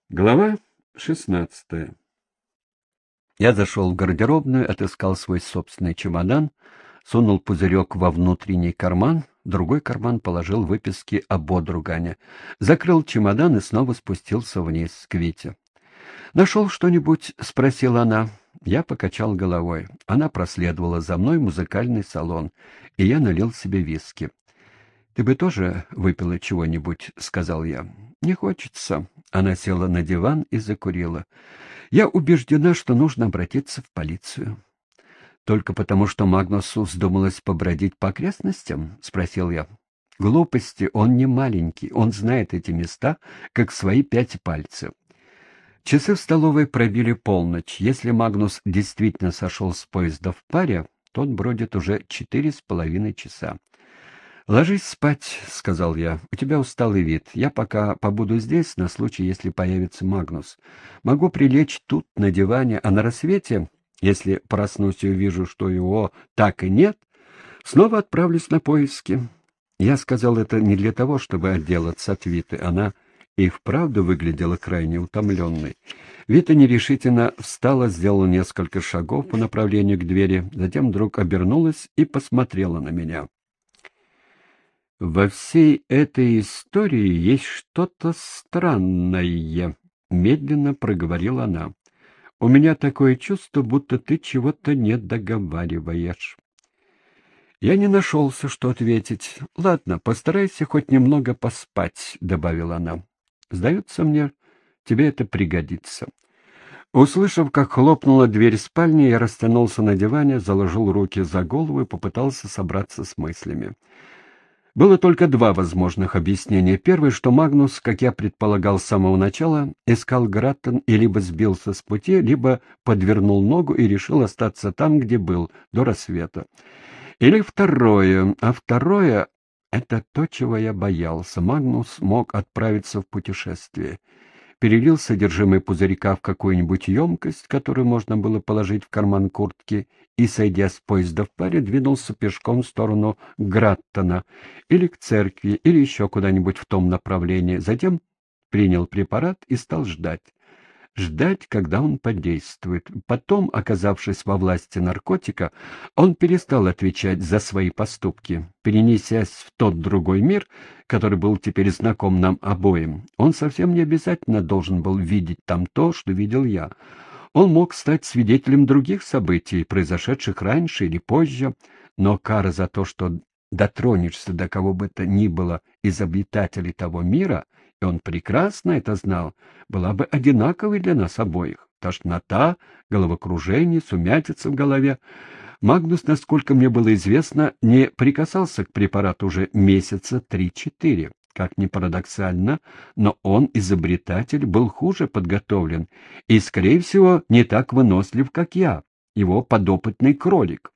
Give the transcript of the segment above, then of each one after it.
Глава 16. Я зашел в гардеробную, отыскал свой собственный чемодан, сунул пузырек во внутренний карман, в другой карман положил выписки об Одругане, закрыл чемодан и снова спустился вниз к Вите. «Нашел что-нибудь?» — спросила она. Я покачал головой. Она проследовала за мной в музыкальный салон, и я налил себе виски. «Ты бы тоже выпила чего-нибудь?» — сказал я. «Не хочется». Она села на диван и закурила. «Я убеждена, что нужно обратиться в полицию». «Только потому, что Магнусу вздумалось побродить по окрестностям?» — спросил я. «Глупости, он не маленький, он знает эти места, как свои 5 пальцев». Часы в столовой пробили полночь. Если Магнус действительно сошел с поезда в паре, то он бродит уже 4,5 часа. «Ложись спать», — сказал я. «У тебя усталый вид. Я пока побуду здесь на случай, если появится Магнус. Могу прилечь тут, на диване, а на рассвете, если проснусь и увижу, что его так и нет, снова отправлюсь на поиски». Я сказал это не для того, чтобы отделаться от Виты. Она и вправду выглядела крайне утомленной. Вита нерешительно встала, сделала несколько шагов по направлению к двери, затем вдруг обернулась и посмотрела на меня. «Во всей этой истории есть что-то странное», — медленно проговорила она. «У меня такое чувство, будто ты чего-то не договариваешь». Я не нашелся, что ответить. «Ладно, постарайся хоть немного поспать», — добавила она. «Сдается мне, тебе это пригодится». Услышав, как хлопнула дверь спальни, я растянулся на диване, заложил руки за голову и попытался собраться с мыслями. Было только 2 возможных объяснения. Первое, что Магнус, как я предполагал с самого начала, искал Граттон и либо сбился с пути, либо подвернул ногу и решил остаться там, где был, до рассвета. Или второе, а второе — это то, чего я боялся. Магнус мог отправиться в путешествие. Перелил содержимое пузырька в какую-нибудь емкость, которую можно было положить в карман куртки, и, сойдя с поезда в паре, двинулся пешком в сторону Граттона, или к церкви, или еще куда-нибудь в том направлении. Затем принял препарат и стал ждать. Ждать, когда он подействует. Потом, оказавшись во власти наркотика, он перестал отвечать за свои поступки. Перенесясь в тот другой мир, который был теперь знаком нам обоим, он совсем не обязательно должен был видеть там то, что видел я. Он мог стать свидетелем других событий, произошедших раньше или позже, но кара за то, что дотронешься до кого бы то ни было из обитателей того мира, и он прекрасно это знал, была бы одинаковой для нас обоих. Тошнота, головокружение, сумятица в голове. Магнус, насколько мне было известно, не прикасался к препарату уже месяца 3-4. Как ни парадоксально, но он, изобретатель, был хуже подготовлен и, скорее всего, не так вынослив, как я, его подопытный кролик.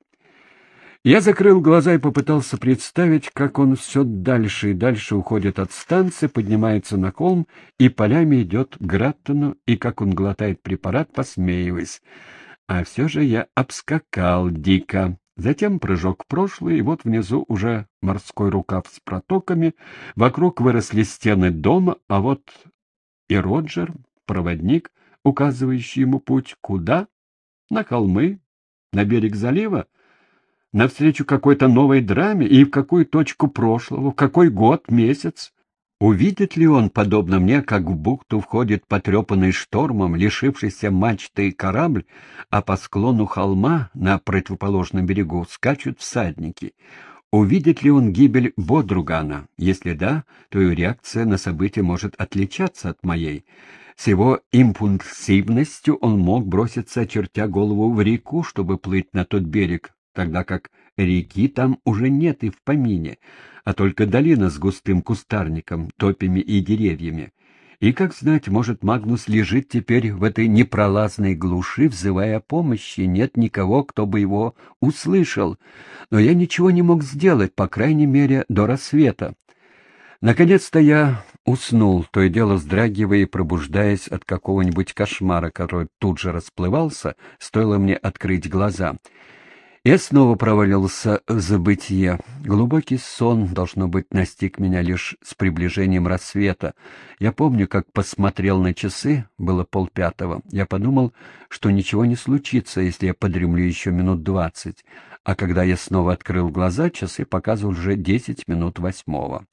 Я закрыл глаза и попытался представить, как он все дальше и дальше уходит от станции, поднимается на холм и полями идет к Граттону, и как он глотает препарат, посмеиваясь. А все же я обскакал дико. Затем прыжок в прошлое, и вот внизу уже морской рукав с протоками, вокруг выросли стены дома, а вот и Роджер, проводник, указывающий ему путь. Куда? На холмы, на берег залива, навстречу какой-то новой драме, и в какую точку прошлого, в какой год, месяц. Увидит ли он, подобно мне, как в бухту входит потрепанный штормом, лишившийся мачты корабль, а по склону холма на противоположном берегу скачут всадники? Увидит ли он гибель Бодругана? Если да, то его реакция на события может отличаться от моей. С его импульсивностью он мог броситься, очертя голову, в реку, чтобы плыть на тот берег, тогда как реки там уже нет и в помине, а только долина с густым кустарником, топями и деревьями. И, как знать, может, Магнус лежит теперь в этой непролазной глуши, взывая о помощи, нет никого, кто бы его услышал. Но я ничего не мог сделать, по крайней мере, до рассвета. Наконец-то я уснул, то и дело вздрагивая и пробуждаясь от какого-нибудь кошмара, который тут же расплывался, стоило мне открыть глаза. Я снова провалился в забытье. Глубокий сон, должно быть, настиг меня лишь с приближением рассвета. Я помню, как посмотрел на часы, было 4:30. Я подумал, что ничего не случится, если я подремлю еще минут 20. А когда я снова открыл глаза, часы показывали уже 10 минут 8.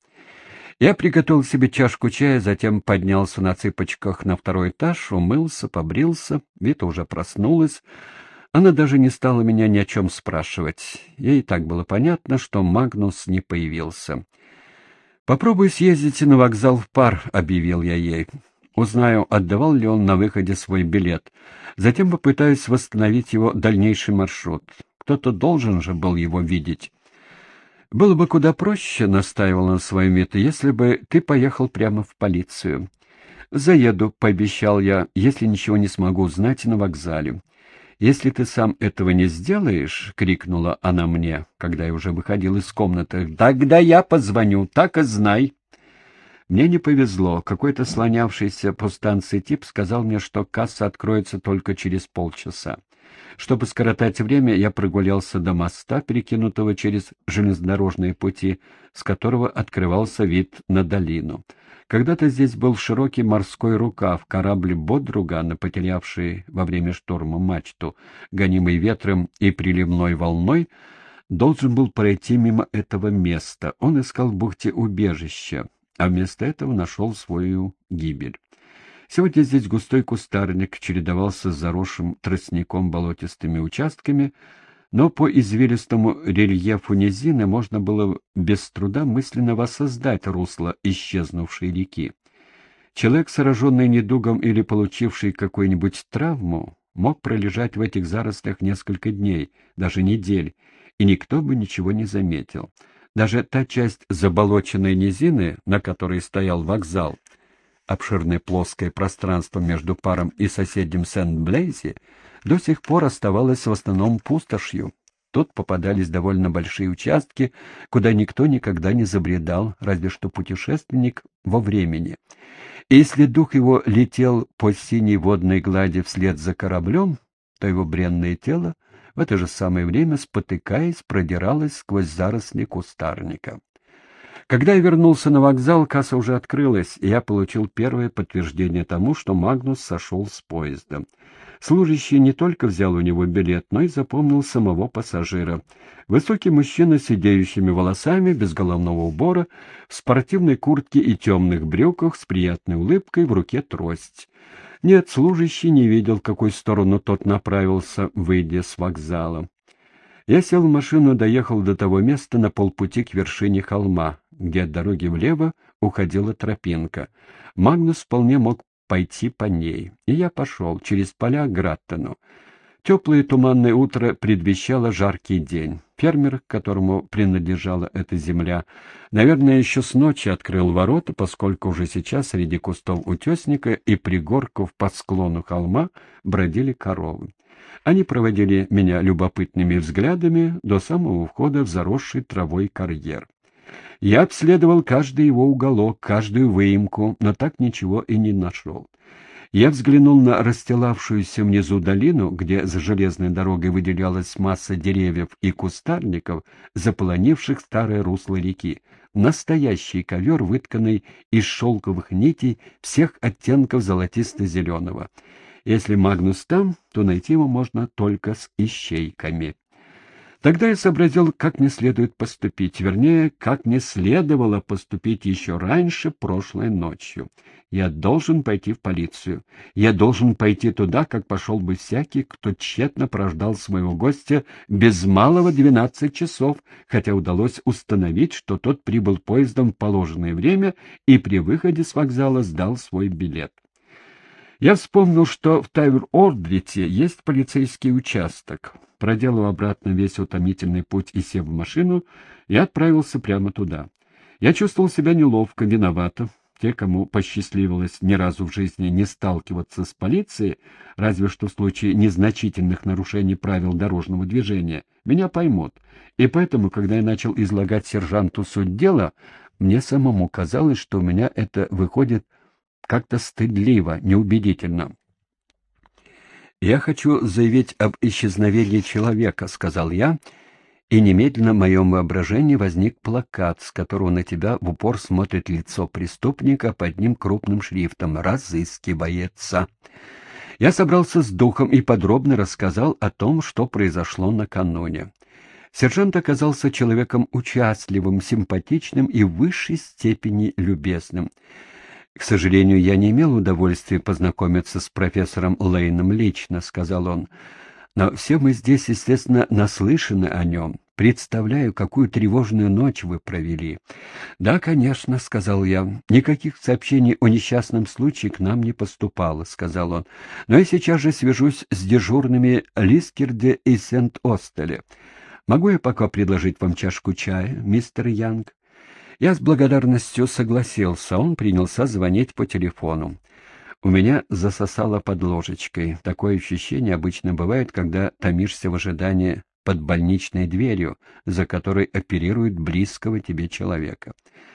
Я приготовил себе чашку чая, затем поднялся на цыпочках на 2-й этаж, умылся, побрился. Вита уже проснулась. Она даже не стала меня ни о чем спрашивать. Ей и так было понятно, что Магнус не появился. «Попробуй съездить на вокзал в пар», — объявил я ей. «Узнаю, отдавал ли он на выходе свой билет. Затем попытаюсь восстановить его дальнейший маршрут. Кто-то должен же был его видеть». «Было бы куда проще», — настаивал на своем Вита, — «если бы ты поехал прямо в полицию». «Заеду», — пообещал я, — «если ничего не смогу узнать на вокзале». «Если ты сам этого не сделаешь», — крикнула она мне, когда я уже выходил из комнаты, — «тогда я позвоню, так и знай». Мне не повезло. Какой-то слонявшийся по станции тип сказал мне, что касса откроется только через полчаса. Чтобы скоротать время, я прогулялся до моста, перекинутого через железнодорожные пути, с которого открывался вид на долину. Когда-то здесь был широкий морской рукав, корабль Бодругана, потерявший во время шторма мачту, гонимый ветром и приливной волной, должен был пройти мимо этого места. Он искал в бухте убежища, а вместо этого нашел свою гибель. Сегодня здесь густой кустарник чередовался с заросшим тростником болотистыми участками, но по извилистому рельефу низины можно было без труда мысленно воссоздать русло исчезнувшей реки. Человек, сраженный недугом или получивший какую-нибудь травму, мог пролежать в этих зарослях несколько дней, даже недель, и никто бы ничего не заметил. Даже та часть заболоченной низины, на которой стоял вокзал, обширное плоское пространство между паром и соседним Сент-Блейзи, до сих пор оставалась в основном пустошью. Тут попадались довольно большие участки, куда никто никогда не забредал, разве что путешественник во времени. И если дух его летел по синей водной глади вслед за кораблем, то его бренное тело в это же самое время, спотыкаясь, продиралось сквозь заросли кустарника. Когда я вернулся на вокзал, касса уже открылась, и я получил первое подтверждение тому, что Магнус сошел с поезда. Служащий не только взял у него билет, но и запомнил самого пассажира. Высокий мужчина с сидеющими волосами, без головного убора, в спортивной куртке и темных брюках, с приятной улыбкой, в руке трость. Нет, служащий не видел, в какую сторону тот направился, выйдя с вокзала. Я сел в машину и доехал до того места на полпути к вершине холма, где от дороги влево уходила тропинка. Магнус вполне мог пойти по ней, и я пошел через поля к Граттону. Теплое туманное утро предвещало жаркий день. Фермер, которому принадлежала эта земля, наверное, еще с ночи открыл ворота, поскольку уже сейчас среди кустов утесника и пригорков по склону холма бродили коровы. Они проводили меня любопытными взглядами до самого входа в заросший травой карьер. Я обследовал каждый его уголок, каждую выемку, но так ничего и не нашел. Я взглянул на расстилавшуюся внизу долину, где за железной дорогой выделялась масса деревьев и кустарников, заполонивших старое русло реки. Настоящий ковер, вытканный из шелковых нитей всех оттенков золотисто-зеленого. Если Магнус там, то найти его можно только с ищейками. Тогда я сообразил, как мне следует поступить, вернее, как мне следовало поступить еще раньше, прошлой ночью. Я должен пойти в полицию. Я должен пойти туда, как пошел бы всякий, кто тщетно прождал своего гостя без малого 12 часов, хотя удалось установить, что тот прибыл поездом в положенное время и при выходе с вокзала сдал свой билет. Я вспомнил, что в Тайвер-Ордрите есть полицейский участок. Проделав обратно весь утомительный путь и сев в машину, я отправился прямо туда. Я чувствовал себя неловко, виновато. Те, кому посчастливилось ни разу в жизни не сталкиваться с полицией, разве что в случае незначительных нарушений правил дорожного движения, меня поймут. И поэтому, когда я начал излагать сержанту суть дела, мне самому казалось, что у меня это выходит как-то стыдливо, неубедительно. «Я хочу заявить об исчезновении человека», — сказал я, и немедленно в моем воображении возник плакат, с которого на тебя в упор смотрит лицо преступника под ним крупным шрифтом «Разыскивается». Я собрался с духом и подробно рассказал о том, что произошло накануне. Сержант оказался человеком участливым, симпатичным и в высшей степени любезным. «К сожалению, я не имел удовольствия познакомиться с профессором Лейном лично», — сказал он. «Но все мы здесь, естественно, наслышаны о нем. Представляю, какую тревожную ночь вы провели». «Да, конечно», — сказал я. «Никаких сообщений о несчастном случае к нам не поступало», — сказал он. «Но я сейчас же свяжусь с дежурными Лискерде и Сент-Остеле. Могу я пока предложить вам чашку чая, мистер Янг?» Я с благодарностью согласился, он принялся звонить по телефону. У меня засосало под ложечкой. Такое ощущение обычно бывает, когда томишься в ожидании под больничной дверью, за которой оперируют близкого тебе человека.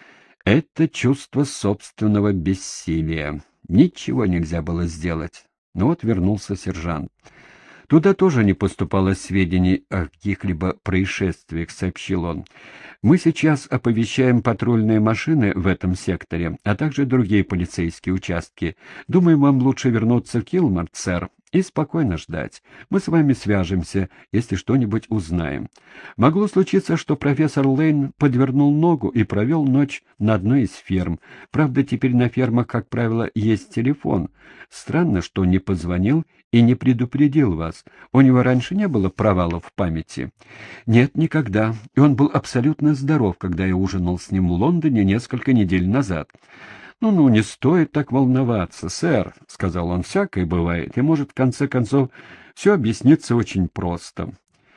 Это чувство собственного бессилия. Ничего нельзя было сделать. Но вот вернулся сержант. «Туда тоже не поступало сведений о каких-либо происшествиях», — сообщил он. «Мы сейчас оповещаем патрульные машины в этом секторе, а также другие полицейские участки. Думаю, вам лучше вернуться в Килмарт, сэр, и спокойно ждать. Мы с вами свяжемся, если что-нибудь узнаем. Могло случиться, что профессор Лейн подвернул ногу и провел ночь на одной из ферм. Правда, теперь на фермах, как правило, есть телефон. Странно, что не позвонил и не предупредил вас. У него раньше не было провалов в памяти?» «Нет, никогда. И он был абсолютно здоров, когда я ужинал с ним в Лондоне несколько недель назад». «Ну, не стоит так волноваться, сэр», — сказал он, — «всякое бывает, и, может, в конце концов, все объяснится очень просто».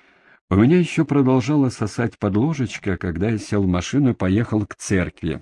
У меня еще продолжало сосать под ложечкой, когда я сел в машину и поехал к церкви.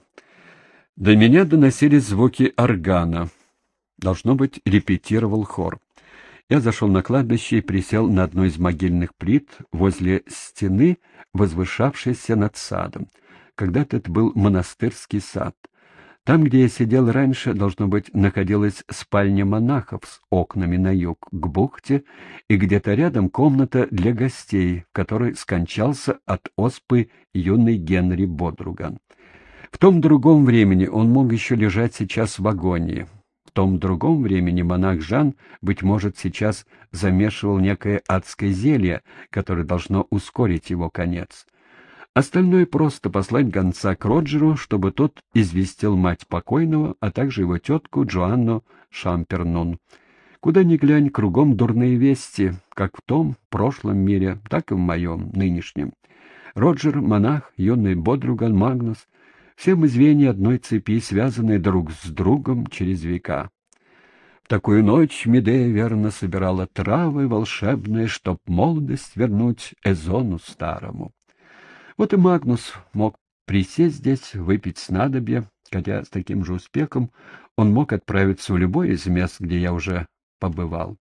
До меня доносились звуки органа. Должно быть, репетировал хор. Я зашел на кладбище и присел на одну из могильных плит возле стены, возвышавшейся над садом. Когда-то это был монастырский сад. Там, где я сидел раньше, должно быть, находилась спальня монахов с окнами на юг, к бухте, и где-то рядом комната для гостей, в которой скончался от оспы юный Генри Бодруган. В том другом времени он мог еще лежать сейчас в агонии. В том другом времени монах Жан, быть может, сейчас замешивал некое адское зелье, которое должно ускорить его конец. Остальное просто послать гонца к Роджеру, чтобы тот известил мать покойного, а также его тетку Джоанну Шампернун. Куда ни глянь, кругом дурные вести, как в том прошлом мире, так и в моем нынешнем. Роджер, монах, юный Бодруган, Магнус — все мы звенья одной цепи, связанные друг с другом через века. В такую ночь Медея верно собирала травы волшебные, чтоб молодость вернуть Эзону старому. Вот и Магнус мог присесть здесь, выпить снадобье, хотя с таким же успехом он мог отправиться в любой из мест, где я уже побывал.